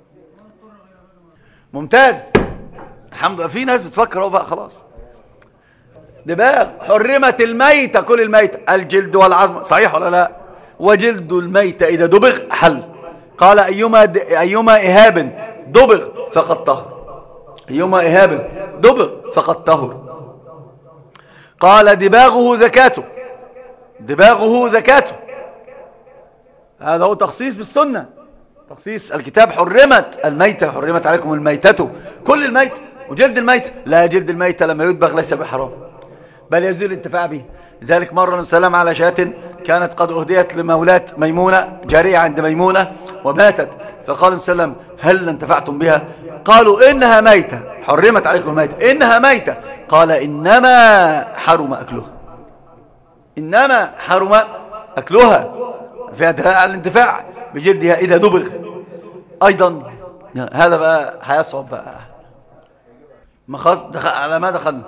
ممتاز، الحمد لله. في ناس بتفكر بقى خلاص دماغ. حرمت الميتة، كل الميتة، الجلد والعظم، صحيح ولا لا؟ وجلد الميتة إذا دبغ حل. قال أيما إهاب دبغ فقد طهر، أيما إهاب دبغ فقد طهر. قال دباغه زكاته، دباغه زكاته. هذا هو تخصيص بالسنة، تخصيص الكتاب. حرمت الميتة، حرمت عليكم الميتة، كل الميتة، وجلد الميتة. لا، جلد الميتة لما يدبغ ليس بحرام، بل يجوز الانتفاع به. لذلك مر النبي صلى الله عليه وسلم على شاة كانت قد أهديت لمولاة ميمونة، جارية عند ميمونة، وماتت، فقال النبي صلى الله عليه وسلم هل انتفعتم بها؟ قالوا إنها ميتة، حرمت عليكم الميتة، إنها ميتة، قال إنما حرم أكلها، إنما حرم أكلها، فيها دلالة على الانتفاع بجلدها إذا دبغ. أيضا هذا بقى هيصعب بقى، على ما دخلنا.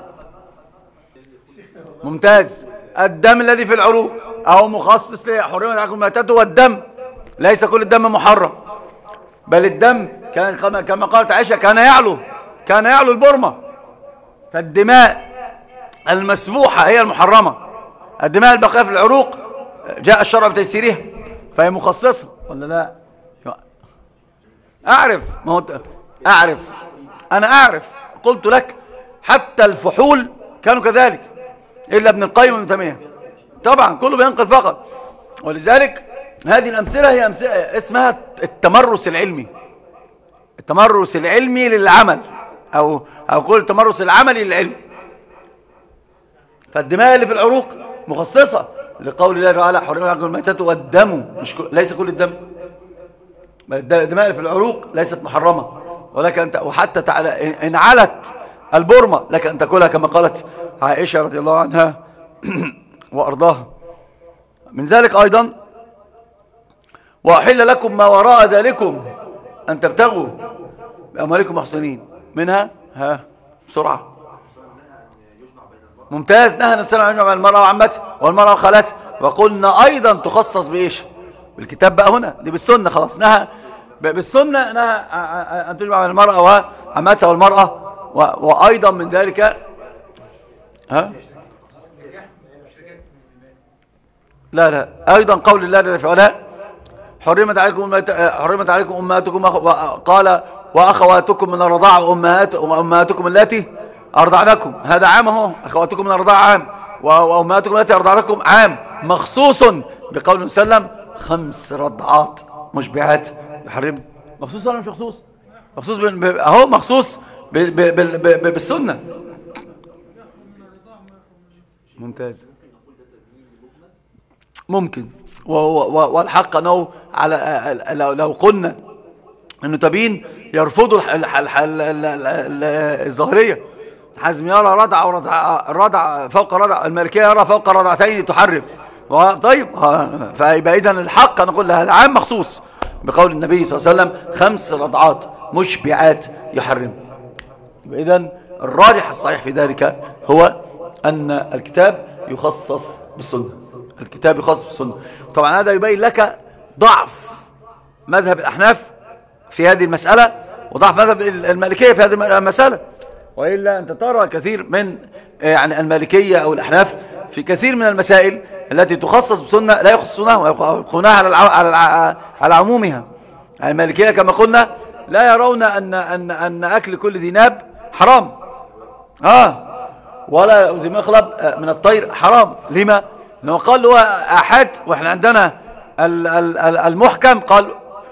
ممتاز. الدم الذي في العروق أو مخصص ليه، حرمت عليكم الميتة والدم، ليس كل الدم محرم، بل الدم كان كما قالت عائشة كان يعلو البرمة، فالدماء المسبوحة هي المحرمة، الدماء الباقية في العروق جاء الشرع بتيسيرها فهي مخصصة ولا لا؟ أنا أعرف قلت لك حتى الفحول كانوا كذلك إلا ابن القيم وابن تيمية، طبعا كله بينقل فقط. ولذلك هذه الأمثلة هي أمثلة اسمها التمرس العلمي، التمرس العلمي للعمل، أو كل التمرس العملي للعلم. فالدماء اللي في العروق مخصصة لقول الله تعالى حرمت عليكم الميتة والدم، ليس كل الدم، بل الدماء اللي في العروق ليست محرمة، ولك أنت وحتى إن علت البرمة لك أن تأكلها كما قالت عائشة رضي الله عنها وأرضاها. من ذلك أيضا وأحل لكم ما وراء ذلكم أن تبتغوا بأموالكم محصنين منها بسرعة. ممتاز. نهى النبي صلى الله عليه وسلم عن المرأة وعمتها والمرأة وخالتها، وقلنا أيضا تخصص بإيش؟ بالكتاب بقى هنا، دي بالسنة خلاص، نهى بالسنة نهى أن تجمع بين المرأة وعمتها والمرأة، وأيضا من ذلك لا أيضا قول الله جل وعلا حرمت عليكم أمهاتكم، قال وأخواتكم من الرضاعة وأمهاتكم التي أرضعنكم، هذا عام اهو، أخواتكم من الرضاعة عام، وأمهاتكم التي أرضعنكم عام، مخصوص بقول النبي صلى الله عليه وسلم 5 رضعات مشبعات يحرم. مخصوص ولا مش مخصوص؟ مخصوص اهو، مخصوص بالسنة. ممتاز. ممكن، والحق أنه لو قلنا أنه تبين يرفضوا الظاهرية. حزم يرى رضع فوق رضع، المالكية يرى فوق رضعتين تحرم. طيب فيبقى إذن الحق نقول هذا عام مخصوص بقول النبي صلى الله عليه وسلم 5 رضعات مشبعات يحرم. إذن الراجح الصحيح في ذلك هو أن الكتاب يخصص بالسنة، الكتاب يخصص بالسنة. طبعا هذا يبين لك ضعف مذهب الأحناف في هذه المسألة وضعف مذهب المالكية في هذه المسألة، وإلا أنت ترى كثير من يعني المالكية أو الأحناف في كثير من المسائل التي تخصص بسنة لا يخصصونها ويبقونها على عمومها. المالكية كما قلنا لا يرون أن أكل كل ذي ناب حرام، ولا ذي مخلب من الطير حرام. لما؟ لما قال هو أحد، وإحنا عندنا المحكم قال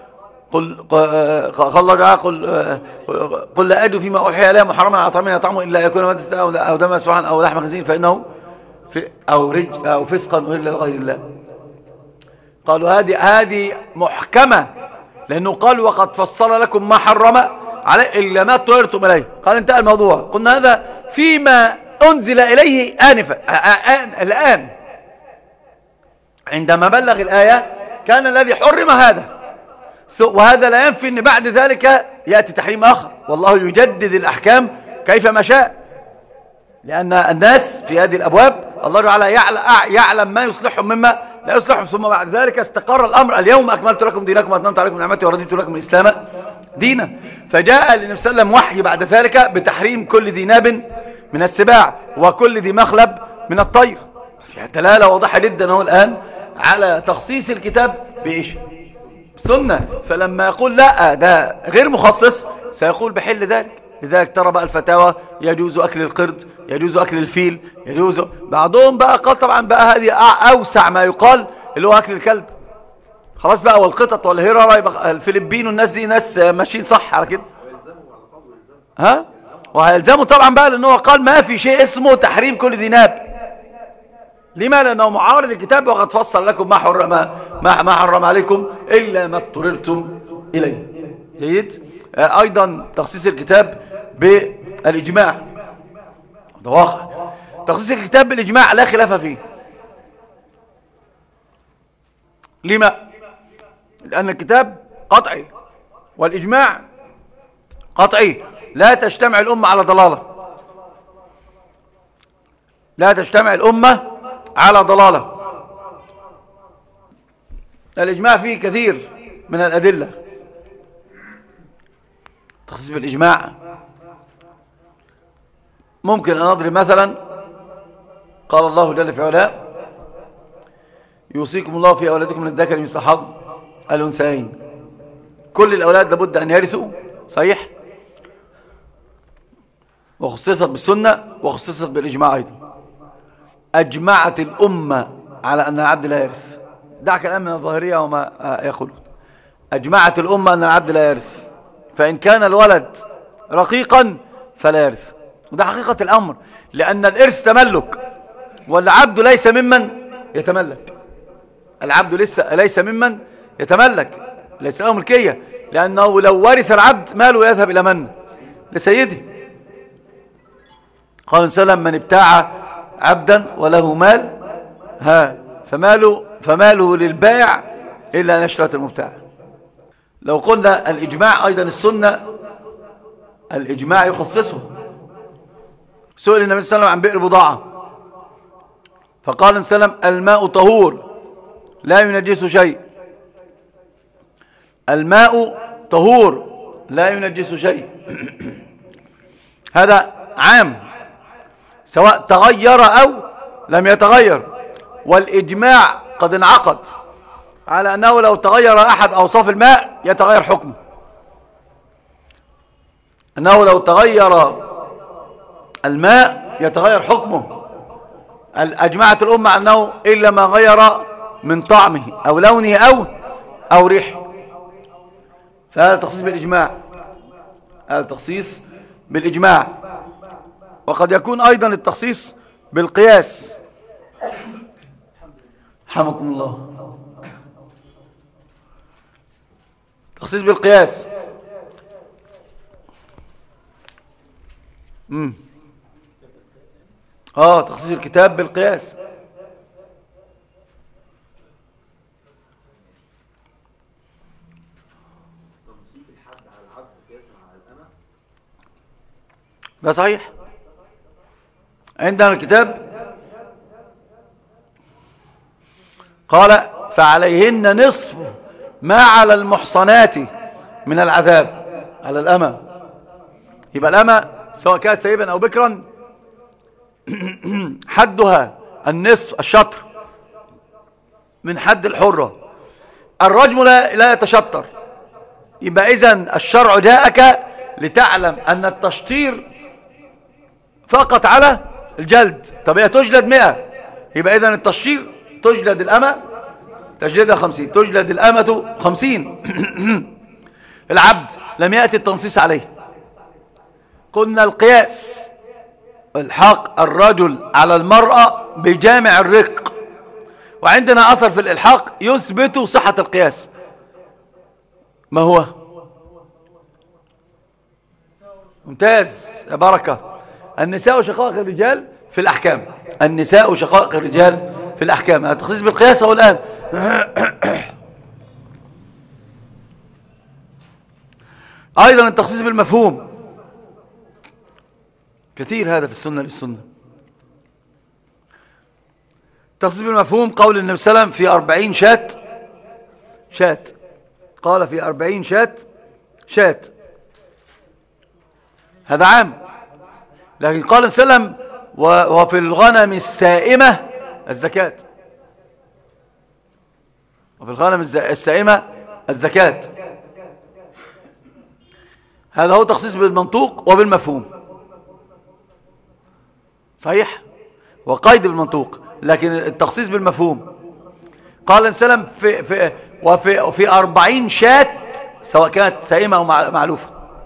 الله تعالى قل لا أجد فيما أوحي إلي محرما على طعام يطعمه إلا يكون ميتة أو دما مسفوحا أو لحم خنزير فإنه أو فسقا إلا لغير الله. قالوا هذه محكمة، لأنه قال وقد فصل لكم ما حرم عليه إلا ما اضطررتم إليه. قال انتهى الموضوع. قلنا هذا فيما أنزل إليه آنفا الآن عندما بلغ الآية كان الذي حرم هذا، وهذا لا ينفي أن بعد ذلك يأتي تحريم آخر، والله يجدد الأحكام كيفما شاء، لأن الناس في هذه الأبواب الله تعالى يعلم ما يصلحهم مما لا يصلحهم، ثم بعد ذلك استقر الأمر اليوم أكملت لكم دينكم وأتممت عليكم نعمتي ورضيت لكم الإسلام دينا. فجاء للنبي صلى الله عليه وسلم وحي بعد ذلك بتحريم كل ذي ناب من السباع وكل ذي مخلب من الطير، فيها دلالة واضحة جدا هو الآن على تخصيص الكتاب بإيش؟ سنة. فلما يقول لا ده غير مخصص سيقول بحل ذلك. لذلك ترى بقى الفتاوى يجوز أكل القرد، يجوز أكل الفيل، يجوز بعضهم بقى قال طبعا بقى هذه أوسع ما يقال اللي هو أكل الكلب. خلاص بقى والقطط والهرارة، يبقى الفلبين والناس دي ناس ماشيين صح على كده. وهيلزموا طبعا بقى لأنه قال ما في شيء اسمه تحريم كل ذي ناب. لما؟ لأنه معارض الكتاب وقد فصل لكم ما حرم عليكم إلا ما اضطررتم إليه. جيد؟ أيضا تخصيص الكتاب بالإجماع، ده واقع. تخصيص الكتاب بالإجماع لا خلاف فيه. لما؟ لأن الكتاب قطعي والإجماع قطعي. لا تجتمع الأمة على ضلالة، لا تجتمع الأمة على ضلالة. الإجماع فيه كثير من الأدلة. تخصيص بالإجماع ممكن أن أضرب مثلا، قال الله جل في علاه: يوصيكم الله في أولادكم للذكر مثل حظ الأنثيين. كل الأولاد لابد أن يرثوا، صحيح، وخصصت بالسنة وخصصت بالإجماع أيضا. أجمعت الأمة على أن العبد لا يرث. دعك الآن من الظاهرية وما يقولون. أجمعت الأمة أن العبد لا يرث، فإن كان الولد رقيقا فلا يرث. وده حقيقة الأمر، لأن الإرث تملك، والعبد ليس ممن يتملك. العبد ليس ممن يتملك، ليس له ملكية، لأنه لو ورث العبد ماله يذهب إلى من؟ لسيده. قال سلم: من ابتاع عبدا وله مال فماله للبائع إلا أن يشترط المبتاع. لو قلنا الإجماع أيضا السنة، الإجماع يخصصه. سئل النبي صلى الله عليه وسلم عن بئر بضاعة، فقال النبي صلى الله عليه وسلم: الماء طهور لا ينجس شيء. الماء طهور لا ينجس شيء. هذا عام سواء تغير أو لم يتغير. والإجماع قد انعقد على أنه لو تغير أحد أوصاف الماء يتغير حكمه، أنه لو تغير الماء يتغير حكمه. أجمعت الأمة أنه إلا ما غير من طعمه أو لونه أو ريحه. فهذا تخصيص بالإجماع، هذا تخصيص بالإجماع. وقد يكون أيضا التخصيص بالقياس. حمكم الله. تخصيص بالقياس. تخصيص الكتاب بالقياس. تنصيب الحد على العبد قياسا على الأمة، ده صحيح. عندنا الكتاب قال: فعليهن نصف ما على المحصنات من العذاب. على الأمة، يبقى الأمة سواء كانت سيبا أو بكرا حدها النصف، الشطر من حد الحرة. الرجم لا يتشطر. يبقى إذن الشرع جاءك لتعلم أن التشطير فقط على الجلد. طب هي تجلد 100، يبقى إذن التشطير تجلد الأمة تجلدها 50، تجلد الأمة 50. العبد لم يأتي التنصيص عليه. قلنا القياس الحاق الرجل على المرأة بجامع الرق، وعندنا أثر في الإلحاق يثبت صحة القياس. ما هو؟ ممتاز يا بركة. النساء شقائق الرجال في الأحكام. النساء شقائق الرجال في الأحكام. هذا تخصيص بالقياس أهو الآن. أيضا التخصيص بالمفهوم كثير، هذا في السنة للسنة. التخصيص بالمفهوم قول النبي صلى الله عليه وسلم: في 40 شاة. قال: في 40 شاة. هذا عام. لكن قال صلى الله عليه وسلم: وفي الغنم السائمة الزكاة. وفي الغنم السائمة الزكاة. هذا هو تخصيص بالمنطوق وبالمفهوم، صحيح، وقيد بالمنطوق. لكن التخصيص بالمفهوم قال صلى الله عليه وسلم: في 40 شاة، سواء كانت سائمة أو معلوفة.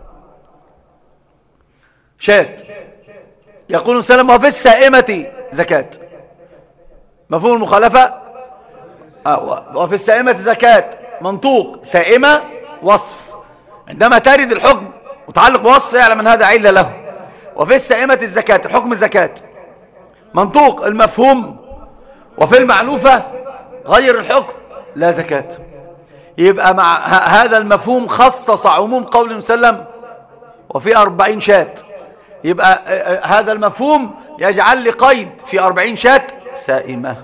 شاة. يقول صلى الله عليه وسلم: وفي السائمة زكاة. مفهوم المخالفة. وفي السائمة زكاة. منطوق سائمة وصف، عندما ترد الحكم وتعلق بوصف يعلم أن هذا علة له. وفي السائمة الزكاة، الحكم الزكاة منطوق المفهوم، وفي المعلوفة غير الحكم لا زكاة. يبقى مع هذا المفهوم خصص عموم قول مسلم وفي 40 شاة. يبقى هذا المفهوم يجعل لي قيد في 40 شاة سائمة.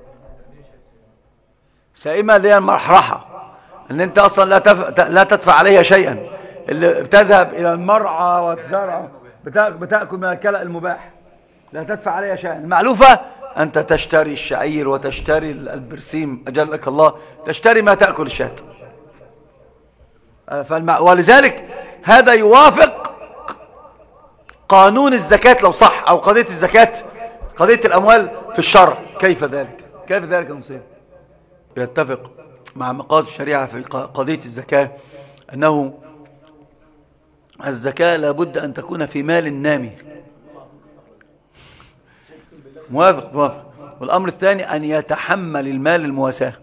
سائمة اللي هي المرحرحة، ان انت اصلا لا تدفع عليها شيئا، اللي بتذهب الى المرعى والزرع بتأكل من الكلأ المباح، لا تدفع عليها شيئا. المعلوفة انت تشتري الشعير وتشتري البرسيم اجلك الله، تشتري ما تأكل الشاة. ولذلك هذا يوافق قانون الزكاة لو صح، او قضية الزكاة قضية الاموال في الشرع. كيف ذلك؟ كيف ذلك يا مصير؟ يتفق مع مقاصد الشريعة في قضية الزكاة أنه الزكاة لابد أن تكون في مال نامي. موافق. والأمر الثاني أن يتحمل المال المواساة،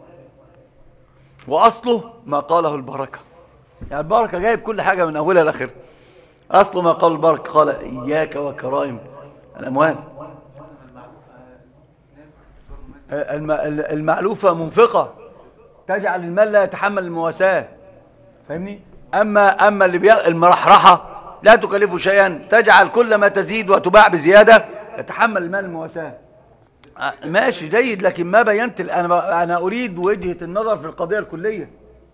وأصله ما قاله البركة. يعني البركة جايب كل حاجة من أولها لآخرها. أصله ما قال البركة، قال إياك وكرائم الأموال. المعلوفة منفقة تجعل المال لا يتحمل المواساة، فاهمني؟ أما المرحرحة لا تكلفه شيئا، تجعل كل ما تزيد وتباع بزيادة يتحمل المال المواساة. ماشي جيد، لكن ما بينت أنا أريد وجهة النظر في القضية الكلية.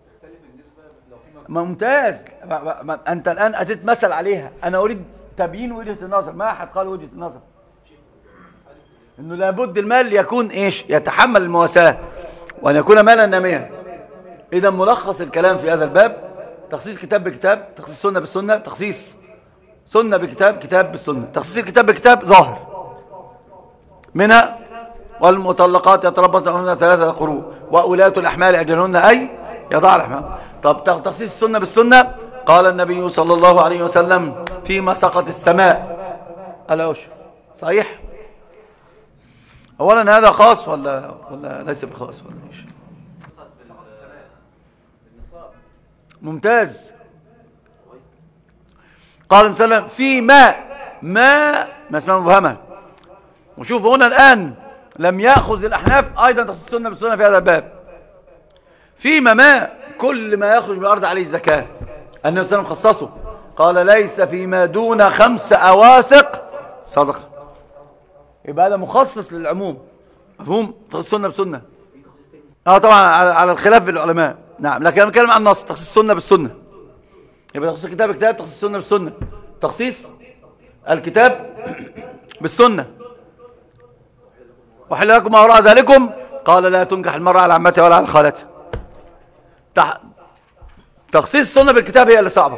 ممتاز. أنت الآن أتيت مثل عليها، أنا أريد تبيين وجهة النظر. ما أحد قال وجهة النظر إنه لابد المال يكون إيش؟ يتحمل المواساة، وأن يكون مالا ناميا. إذا ملخص الكلام في هذا الباب تخصيص كتاب بكتاب، تخصيص سنة بالسنة، تخصيص سنة بكتاب، كتاب بالسنة. تخصيص الكتاب بكتاب ظاهر منها والمطلقات يتربصن بأنفسهن 3 قروء وأولاة الأحمال أجلهن أي يضع الأحمال. طب تخصيص السنة بالسنة، قال النبي صلى الله عليه وسلم فيما سقط السماء العشر. صحيح؟ أولا هذا خاص ولا ليس بخاص ولا ايش؟ ممتاز. قال النبي صلى الله عليه وسلم في ما اسمها مبهمة. وشوفوا هنا الآن لم يأخذ الأحناف أيضا تخصيص السنة بالسنة في هذا الباب. فيما ما كل ما يخرج من الأرض عليه الزكاة. النبي صلى الله عليه وسلم خصصه، قال ليس فيما دون 5 أواسق صدقة. يبقى هذا مخصص للعموم. مفهوم؟ تخصيص السنة بالسنة. طبعا على الخلاف بالعلماء. نعم، لكن انا بتكلم عن النص. تخصيص السنة بالسنة يبقى تخصيص الكتاب بالكتاب، تخصيص السنة بالسنة، تخصيص الكتاب بالسنة. وحل لكم ما وراء ذلكم، قال لا تنكح المرأة على عمتها ولا على خالتها. تخصيص السنة بالكتاب هي اللي صعبة.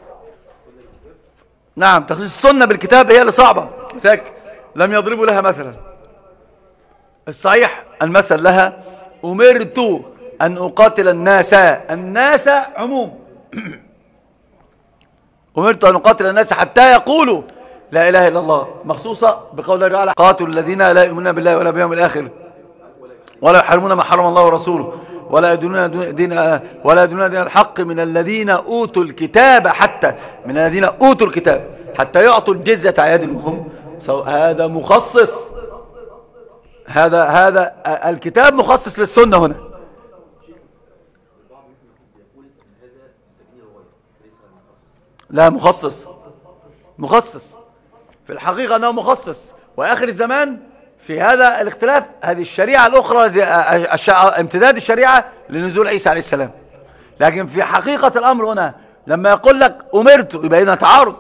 نعم، تخصيص السنة بالكتاب هي اللي صعبة. لذلك لم يضربوا لها مثلا. الصحيح المثل لها أمرت أن أقاتل الناس عموم. أمرت أن أقاتل الناس حتى يقولوا لا إله إلا الله، مخصوصة بقول الله تعالى قاتلوا الذين لا يؤمنون بالله ولا باليوم الآخر ولا يحرمون ما حرم الله ورسوله ولا يدينون دين الحق من الذين أوتوا الكتاب حتى يعطوا الجزية عن يد وهم. هذا مخصص. هذا الكتاب مخصص للسنة هنا. لا، مخصص في الحقيقة أنه مخصص. وآخر الزمان في هذا الاختلاف هذه الشريعة الأخرى امتداد الشريعة لنزول عيسى عليه السلام. لكن في حقيقة الأمر هنا لما يقول لك أمرت يبقى هنا تعارض.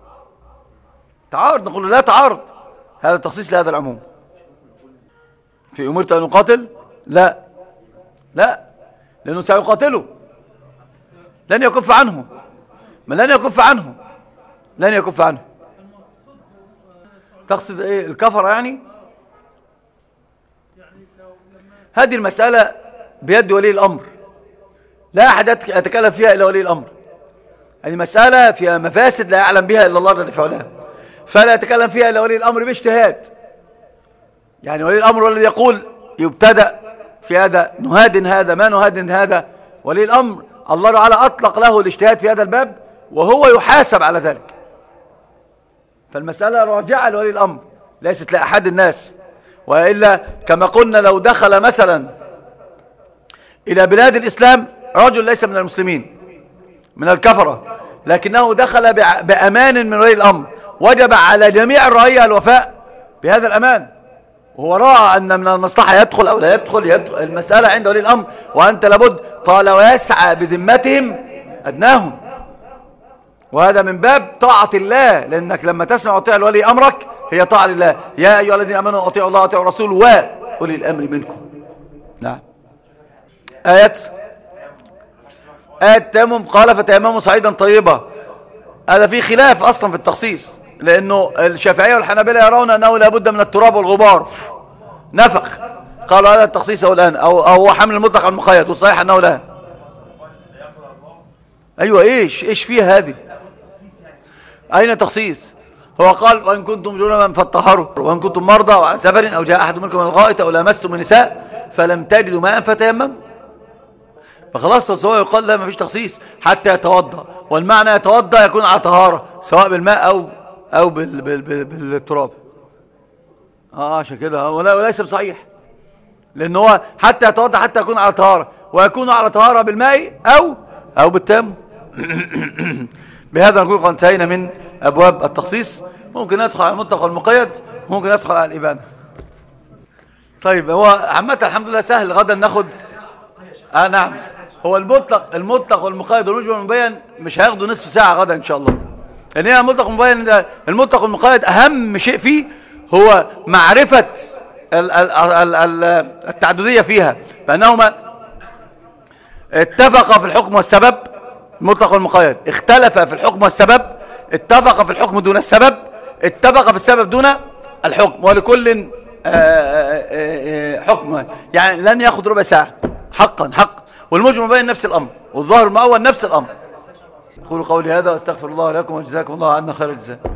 نقول لا تعارض. هذا تخصيص لهذا العموم. في أمرت أن نقاتل لا لأنه سيقاتله، لن يكف عنه. تقصد ايه؟ الكفر يعني؟ هذه المسألة بيد ولي الأمر، لا أحد يتكلم فيها إلا ولي الأمر. هذه مسألة فيها مفاسد لا يعلم بها إلا الله الذي فعلها، فلا يتكلم فيها إلا ولي الأمر باجتهاد. يعني ولي الأمر هو الذي يقول يبتدأ في هذا، نهادن هذا ما نهادن هذا. ولي الأمر الله تعالى أطلق له الاجتهاد في هذا الباب وهو يحاسب على ذلك. فالمسألة راجعة لولي الأمر ليست لأحد الناس. وإلا كما قلنا لو دخل مثلا إلى بلاد الإسلام رجل ليس من المسلمين من الكفرة، لكنه دخل بأمان من ولي الأمر، وجب على جميع الرعية الوفاء بهذا الأمان، وهو راى أن من المصلحة يدخل أو لا يدخل المسألة عند ولي الأمر، وأنت لابد قال ويسعى بذمتهم أدناهم. وهذا من باب طاعة الله، لأنك لما تسمع وتطيع لولي أمرك هي طاعة لله. يا أيها الذين آمنوا أطيعوا الله وأطيعوا الرسول وأولي الأمر منكم. نعم. آية التيمم قال فتيمموا صعيدا طيبا. هذا في خلاف أصلا في التخصيص، لأنه الشافعية والحنابلة يرون أنه لابد من التراب والغبار نفخ، قالوا هذا التخصيص هو الآن أو هو حمل المطلق على المقيد، والصحيح أنه لا. أيوة إيش فيها هذه؟ أين تخصيص؟ هو قال وإن كنتم جنبا فاطهروا وإن كنتم مرضى وعلى سفر أو جاء أحد منكم من الغائط أو لامستم النساء فلم تجدوا ماء فتيمموا. فخلاص هو يقال لا، ما فيش تخصيص حتى يتوضأ، والمعنى يتوضأ يكون على طهارة سواء بالماء أو بالتراب. عشان كده وليس بصحيح، لأن هو حتى يتوضأ حتى يكون على طهارة، ويكون على طهارة بالماء أو بالتيمم. بهذا نكون قد انتهينا من أبواب التخصيص. ممكن ندخل على المطلق والمقيد، ممكن ندخل على الإبانة. طيب هو عامة الحمد لله سهل. غدا ناخد نعم، هو المطلق والمقيد والمجمل والمبين مش هياخدوا نصف ساعة غدا إن شاء الله، لأن هي المطلق والمقيد أهم شيء فيه هو معرفة التعددية فيها، فأنهما اتفق في الحكم والسبب. المطلق والمقيد اختلف في الحكم والسبب، اتفق في الحكم دون السبب، اتفق في السبب دون الحكم، ولكل حكم يعني لن يأخذ ربع ساعة حقا. والمجمل بين نفس الأمر، والظاهر المؤول نفس الأمر. أقول قولي هذا واستغفر الله لكم وجزاكم الله عنا خير الجزاء.